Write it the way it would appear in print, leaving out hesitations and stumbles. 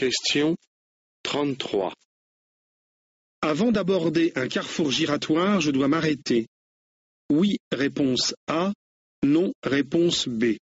Question 33. Avant d'aborder un carrefour giratoire, je dois m'arrêter. Oui, réponse A. Non, réponse B.